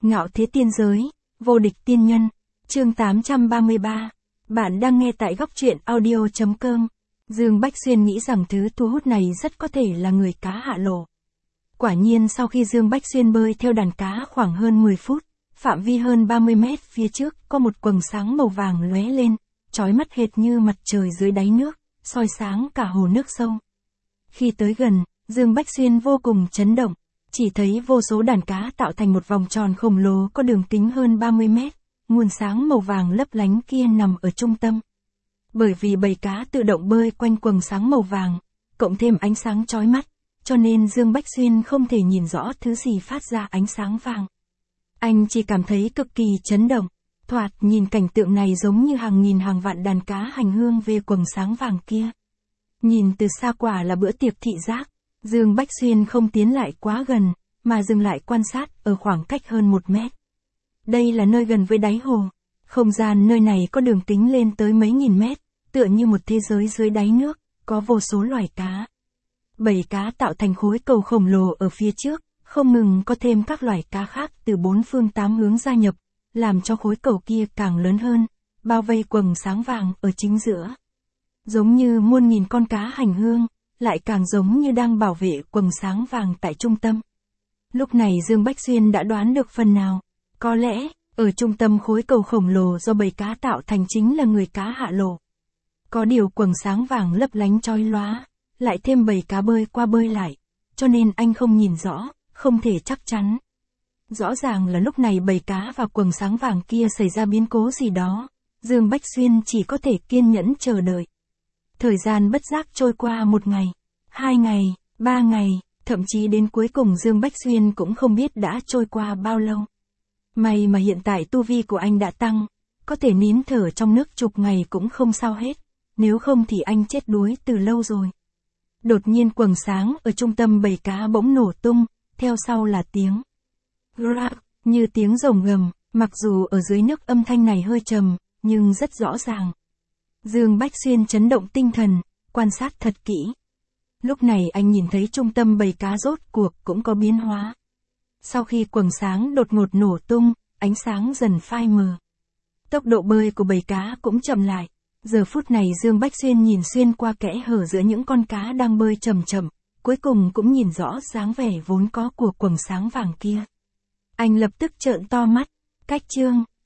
Ngạo thế tiên giới, vô địch tiên nhân, chương 833. Bạn đang nghe tại góc truyện audio.com. Dương Bách Xuyên nghĩ rằng thứ thu hút này rất có thể là người cá hạ lồ. Quả nhiên sau khi Dương Bách Xuyên bơi theo đàn cá khoảng hơn 10 phút, phạm vi hơn 30 mét phía trước có một quầng sáng màu vàng lóe lên, chói mắt hệt như mặt trời dưới đáy nước, soi sáng cả hồ nước sâu. Khi tới gần, Dương Bách Xuyên vô cùng chấn động, chỉ thấy vô số đàn cá tạo thành một vòng tròn khổng lồ có đường kính hơn 30 mét, nguồn sáng màu vàng lấp lánh kia nằm ở trung tâm. Bởi vì bầy cá tự động bơi quanh quầng sáng màu vàng, cộng thêm ánh sáng chói mắt, cho nên Dương Bách Xuyên không thể nhìn rõ thứ gì phát ra ánh sáng vàng. Anh chỉ cảm thấy cực kỳ chấn động, thoạt nhìn cảnh tượng này giống như hàng nghìn hàng vạn đàn cá hành hương về quầng sáng vàng kia. Nhìn từ xa quả là bữa tiệc thị giác, Dương Bách Xuyên không tiến lại quá gần, mà dừng lại quan sát ở khoảng cách hơn 1 mét. Đây là nơi gần với đáy hồ, không gian nơi này có đường kính lên tới mấy nghìn mét, tựa như một thế giới dưới đáy nước, có vô số loài cá. Bầy cá tạo thành khối cầu khổng lồ ở phía trước, không ngừng có thêm các loài cá khác từ 4 phương 8 hướng gia nhập, làm cho khối cầu kia càng lớn hơn, bao vây quầng sáng vàng ở chính giữa. Giống như muôn nghìn con cá hành hương, lại càng giống như đang bảo vệ quầng sáng vàng tại trung tâm. Lúc này Dương Bách Xuyên đã đoán được phần nào, có lẽ, ở trung tâm khối cầu khổng lồ do bầy cá tạo thành chính là người cá hạ lồ. Có điều quầng sáng vàng lấp lánh chói lóa, lại thêm bầy cá bơi qua bơi lại, cho nên anh không nhìn rõ, không thể chắc chắn. Rõ ràng là lúc này bầy cá và quầng sáng vàng kia xảy ra biến cố gì đó, Dương Bách Xuyên chỉ có thể kiên nhẫn chờ đợi. Thời gian bất giác trôi qua 1 ngày, 2 ngày, 3 ngày, thậm chí đến cuối cùng Dương Bách Xuyên cũng không biết đã trôi qua bao lâu. May mà hiện tại tu vi của anh đã tăng, có thể nín thở trong nước chục ngày cũng không sao hết, nếu không thì anh chết đuối từ lâu rồi. Đột nhiên quầng sáng ở trung tâm bầy cá bỗng nổ tung, theo sau là tiếng rạc, như tiếng rồng gầm, mặc dù ở dưới nước âm thanh này hơi trầm, nhưng rất rõ ràng. Dương Bách Xuyên chấn động tinh thần, quan sát thật kỹ. Lúc này anh nhìn thấy trung tâm bầy cá rốt cuộc cũng có biến hóa. Sau khi quầng sáng đột ngột nổ tung, ánh sáng dần phai mờ. Tốc độ bơi của bầy cá cũng chậm lại. Giờ phút này Dương Bách Xuyên nhìn xuyên qua kẽ hở giữa những con cá đang bơi chậm chậm, cuối cùng cũng nhìn rõ dáng vẻ vốn có của quầng sáng vàng kia. Anh lập tức trợn to mắt, cách chương